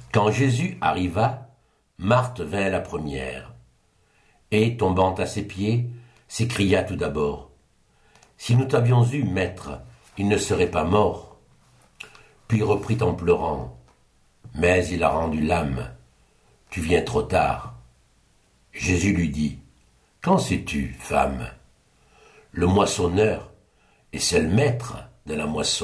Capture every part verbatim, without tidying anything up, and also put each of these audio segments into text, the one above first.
Quand Jésus arriva, Marthe vint la première, et, tombant à ses pieds, s'écria tout d'abord, « Si nous t'avions eu, maître, il ne serait pas mort. » Puis reprit en pleurant, « Mais il a rendu l'âme. Tu viens trop tard. » Jésus lui dit, « Qu'en sais-tu, femme? Le moissonneur et c'est le maître de la moisson. »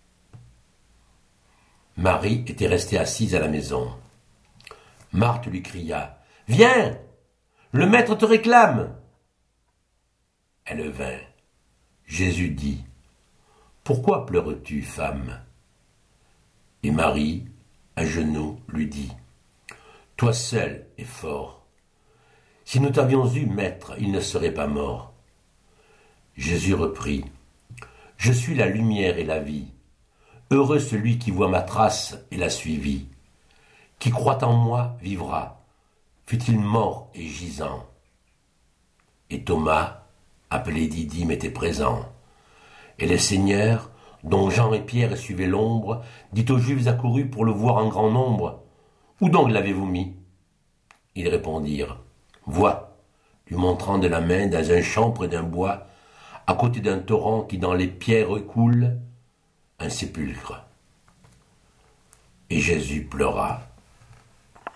Marie était restée assise à la maison. Marthe lui cria, « Viens, le maître te réclame. » Elle vint. Jésus dit, « Pourquoi pleures-tu, femme? » Et Marie, à genoux, lui dit, « Toi seul es fort. Si nous t'avions eu, maître, il ne serait pas mort. » Jésus reprit, « Je suis la lumière et la vie. Heureux celui qui voit ma trace et l'a suivie. Qui croit en moi vivra, fût-il mort et gisant. » Et Thomas, appelé Didyme, était présent. Et le Seigneur, dont Jean et Pierre suivaient l'ombre, dit aux Juifs accourus pour le voir en grand nombre, « Où donc l'avez-vous mis ?» Ils répondirent, « Vois, lui montrant de la main dans un champ près d'un bois, à côté d'un torrent qui dans les pierres coule, un sépulcre. » Et Jésus pleura.